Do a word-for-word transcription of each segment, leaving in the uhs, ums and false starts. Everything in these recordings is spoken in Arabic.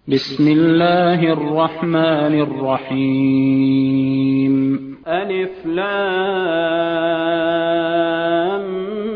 بسم الله الرحمن الرحيم ألف لام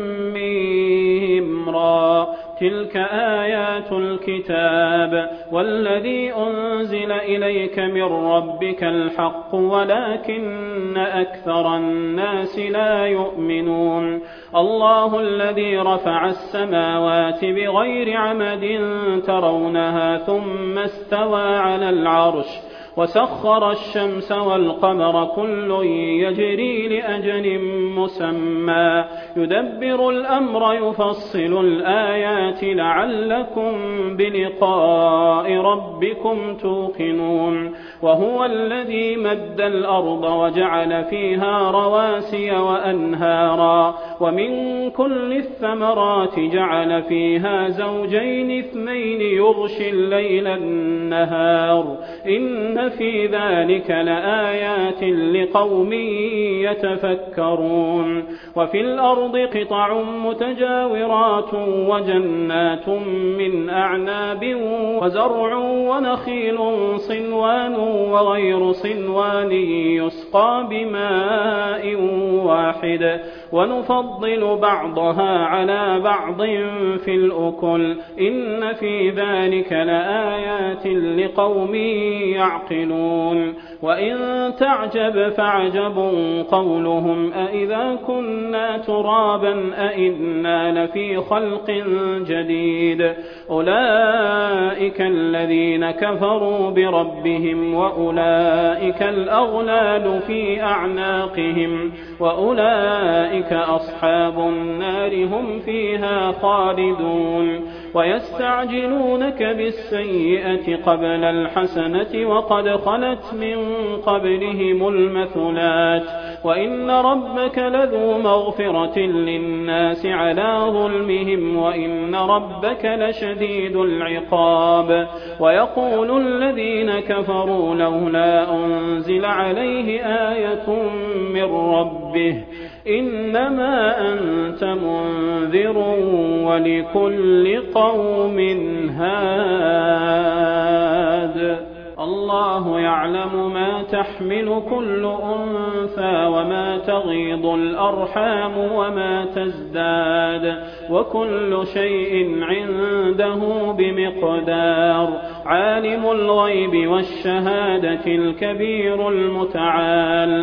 ميم را تلك آيات الكتاب والذي أنزل إليك من ربك الحق ولكن أكثر الناس لا يؤمنون الله الذي رفع السماوات بغير عمد ترونها ثم استوى على العرش وسخر الشمس والقمر كل يجري لأجل مسمى يدبر الأمر يفصل الآيات لعلكم بلقاء ربكم توقنون وهو الذي مد الأرض وجعل فيها رواسي وأنهارا ومن كل الثمرات جعل فيها زوجين اثنين يغشي الليل النهار إن في ذلك لآيات لقوم يتفكرون وفي الأرض قطع متجاورات وجنات من أعناب وزرع ونخيل صنوان وغير صنوان يسقى بماء واحد ونفضل بعضها على بعض في الأكل إن في ذلك لآيات لقوم يعقلون وإن تعجب فعجب قولهم أإذا كنا ترابا أإنا لفي خلق جديد أولئك الذين كفروا بربهم وأولئك الأغلال في أعناقهم وأولئك أصحاب النار هم فيها خالدون ويستعجلونك بالسيئة قبل الحسنة وقد خلت من قبلهم المثلات وإن ربك لذو مغفرة للناس على ظلمهم وإن ربك لشديد العقاب ويقول الذين كفروا لولا أنزل عليه آية من ربه إنما أنت منذر ولكل قوم هاد الله يعلم ما تحمل كل أنثى وما تغيض الأرحام وما تزداد وكل شيء عنده بمقدار عالم الغيب والشهادة الكبير المتعال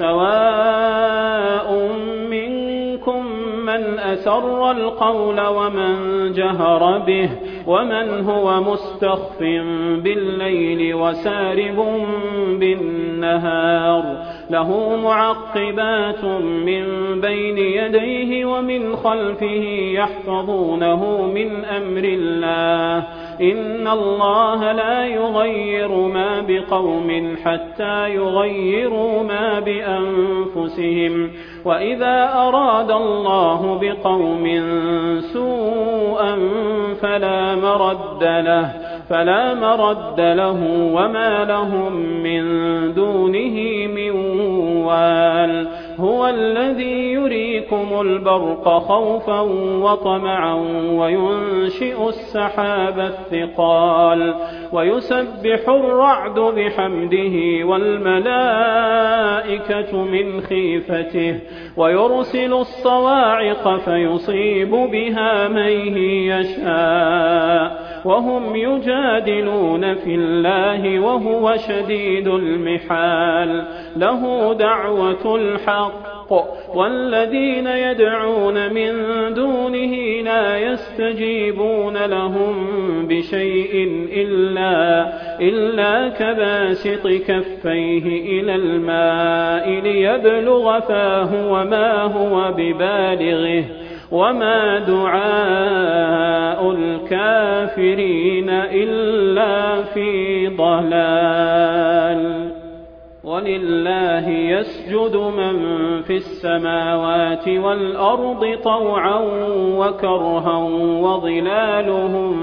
سواء منكم من أسر القول ومن جهر به ومن هو مستخف بالليل وسارب بالنهار له معقبات من بين يديه ومن خلفه يحفظونه من أمر الله إن الله لا يغير ما بقوم حتى يغيروا ما بأنفسهم وإذا أراد الله بقوم سوءا فلا مرد له فلا مرد له وما لهم من دونه من وال هو الذي يريكم البرق خوفا وطمعا وينشئ السحاب الثقال ويسبح الرعد بحمده والملائكة من خيفته ويرسل الصواعق فيصيب بها من يشاء وهم يجادلون في الله وهو شديد المحال له دعوة الحق والذين يدعون من دونه لا يستجيبون لهم بشيء إلا, إلا كباسط كفيه إلى الماء ليبلغ فاه وما هو ببالغه وما دعاء الكافرين إلا في ضلال ولله يسجد من في السماوات والأرض طوعا وكرها وظلالهم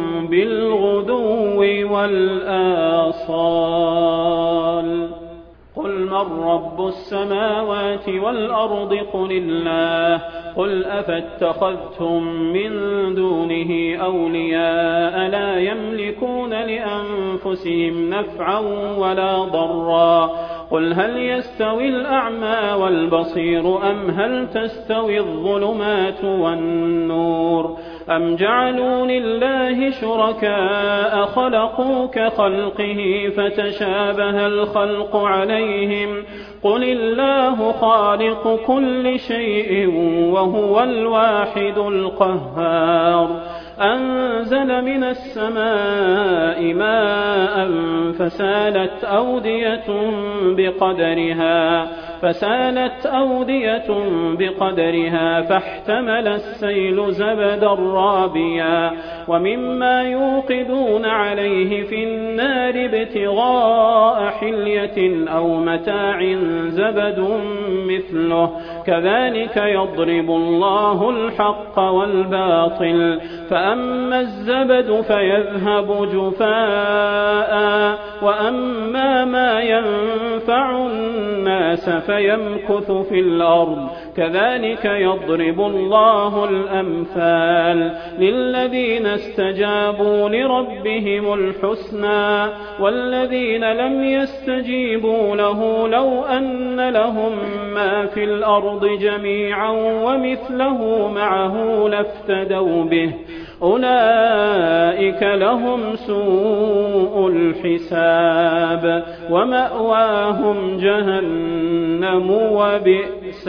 بالغدو والآصال قل من من رب السماوات والأرض قل الله قل أفاتخذتم من دونه أولياء لا يملكون لأنفسهم نفعا ولا ضرا قل هل يستوي الأعمى والبصير أم هل تستوي الظلمات والنور أم جعلوا لله شركاء خلقوا كخلقه فتشابه الخلق عليهم قل الله خالق كل شيء وهو الواحد القهار أنزل من السماء ماء فسالت أودية بقدرها فسالت أودية بقدرها فاحتمل السيل زبدا رابيا ومما يوقدون عليه في النار ابتغاء حلية أو متاع زبد مثله كذلك يضرب الله الحق والباطل فأما الزبد فيذهب جفاء وأما ما ينفع الناس فيمكث في الأرض كذلك يضرب الله الأمثال للذين استجابوا لربهم الحسنى والذين لم يستجيبوا له لو أن لهم ما في الأرض جميعا ومثله معه لافتدوا به أولئك لهم سوء الحساب ومأواهم جهنم وبئس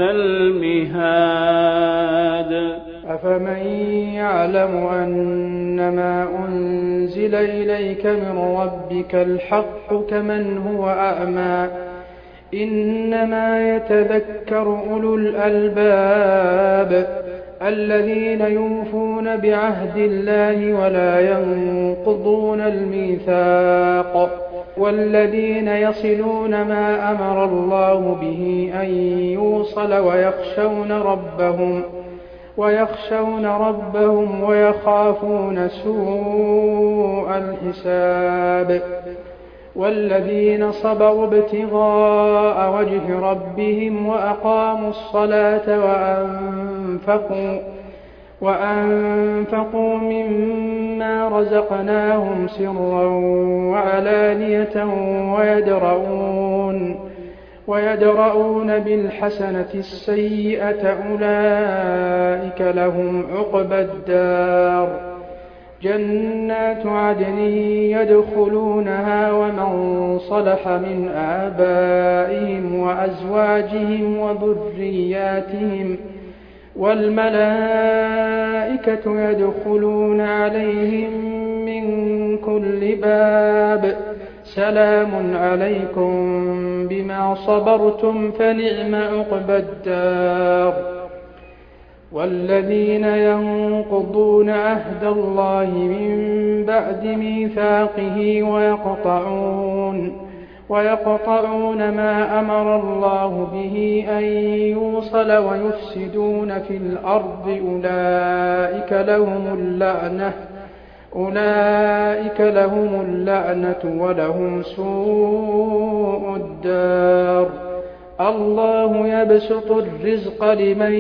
المهاد أفمن يعلم أنما أنزل إليك من ربك الحق كمن هو أعمى إنما يتذكر أولو الألباب الذين يوفون بعهد الله ولا ينقضون الميثاق والذين يصلون ما أمر الله به أن يوصل ويخشون ربهم ويخشون ربهم ويخافون سوء الحساب والذين صبروا ابتغاء وجه ربهم وأقاموا الصلاة وأنفقوا وأنفقوا مما رزقناهم سرا وعلانية ويدرؤون ويدرؤون بالحسنة السيئة أولئك لهم عقبى الدار جنات عدن يدخلونها ومن صلح من آبائهم وأزواجهم وذرياتهم والملائكة يدخلون عليهم من كل باب سلام عليكم بما صبرتم فنعم عقبى الدار والذين ينقضون عهد الله من بعد ميثاقه ويقطعون ويقطعون ما أمر الله به أن يوصل ويفسدون في الأرض أولئك لهم اللعنة أولئك لهم اللعنة ولهم سوء الدار الله يبسط الرزق لمن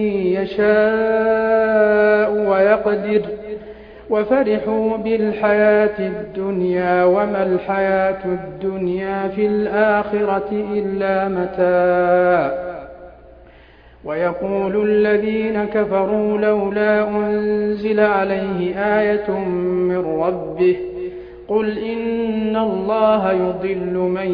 يشاء ويقدر وفرحوا بالحياة الدنيا وما الحياة الدنيا في الآخرة إلا متاع ويقول الذين كفروا لولا أنزل عليه آية من ربه قل إن الله يضل من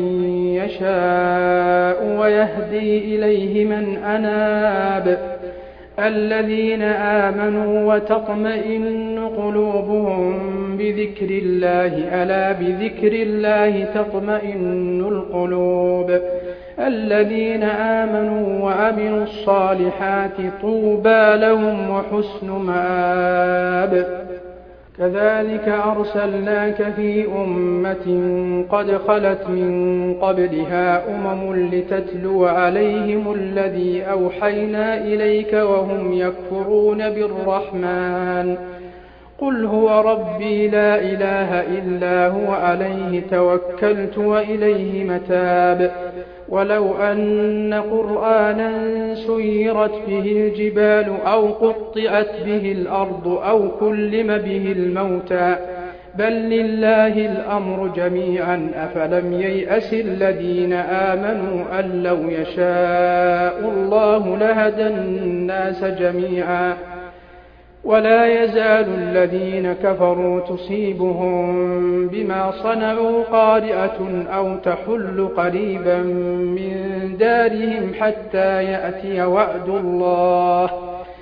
يشاء ويهدي إليه من أناب الذين آمنوا وتطمئن قلوبهم بذكر الله ألا بذكر الله تطمئن القلوب الذين آمنوا وعملوا الصالحات طوبى لهم وحسن مآب كذلك أرسلناك في أمة قد خلت من قبلها أمم لتتلو عليهم الذي أوحينا إليك وهم يكفرون بالرحمن قل هو ربي لا إله إلا هو عليه توكلت وإليه متاب ولو أن قرآنا سيرت به الجبال أو قطعت به الأرض أو كلم به الموتى بل لله الأمر جميعا أفلم ييأس الذين آمنوا أن لو يشاء الله لهدى الناس جميعا ولا يزال الذين كفروا تصيبهم بما صنعوا قارعة أو تحل قريبا من دارهم حتى يأتي وعد الله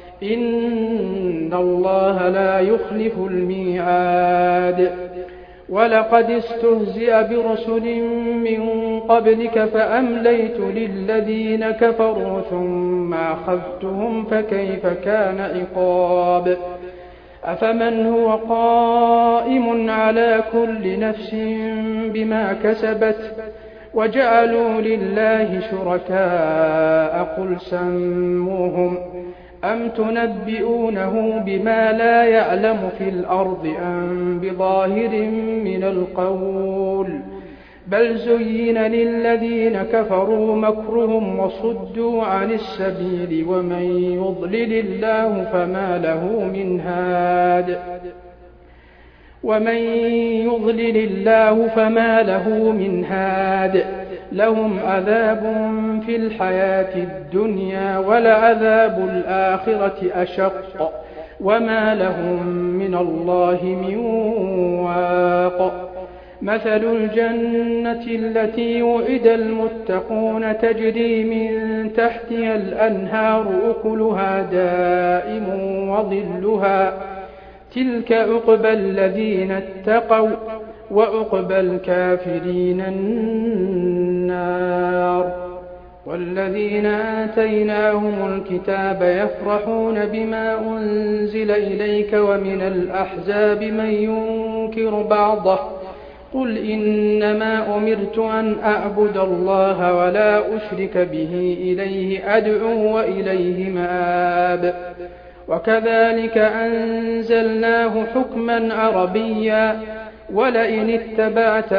إن الله لا يخلف الميعاد ولقد استهزئ برسل من قبلك فأمليت للذين كفروا ثم أخذتهم فكيف كان عقاب أفمن هو قائم على كل نفس بما كسبت وجعلوا لله شركاء قل سموهم أم تنبئونه بما لا يعلم في الأرض أم بظاهر من القول بل زين للذين كفروا مكرهم وصدوا عن السبيل ومن يضلل الله فما له من هاد ومن يضلل الله فما له من هاد لهم عذاب في الحياة الدنيا ولعذاب الآخرة أشق وما لهم من الله من واق مثل الجنة التي وعد المتقون تجري من تحتها الأنهار أكلها دائم وظلها تلك عقبى الذين اتقوا وعقبى الكافرين النار والذين آتيناهم الكتاب يفرحون بما أنزل إليك ومن الأحزاب من ينكر بعضه قل إنما أمرت أن أعبد الله ولا أشرك به إليه أدعو وإليه مآب وكذلك أنزلناه حكما عربيا ولئن اتبعت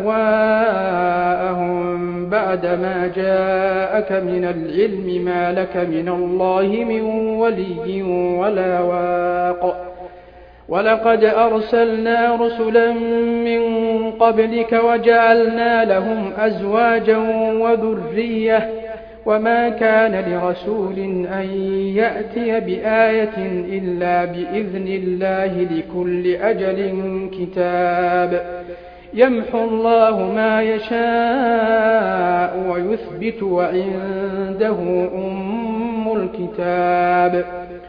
أهواءهم بعدما جاءك من العلم ما لك من الله من ولي ولا واق ولقد أرسلنا رسلا من قبلك وجعلنا لهم أزواجا وذرية وما كان لرسول أن يأتي بآية إلا بإذن الله لكل أجل كتاب يمحو الله ما يشاء ويثبت وعنده أم الكتاب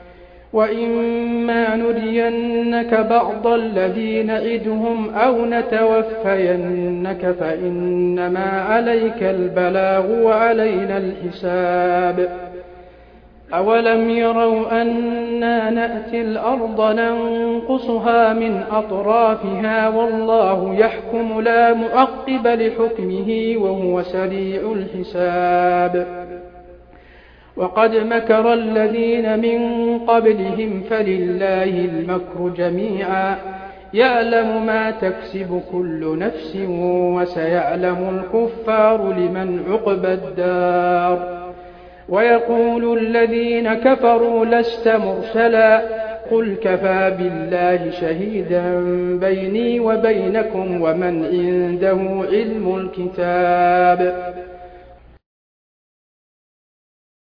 وإما نرينك بعض الذي نعدهم أو نتوفينك فإنما عليك البلاغ وعلينا الحساب أولم يروا أنا نأتي الأرض ننقصها من أطرافها والله يحكم لا معقب لحكمه وهو سريع الحساب وقد مكر الذين من قبلهم فلله المكر جميعا يعلم ما تكسب كل نفس وسيعلم الكفار لمن عقبى الدار ويقول الذين كفروا لست مرسلا قل كفى بالله شهيدا بيني وبينكم ومن عنده علم الكتاب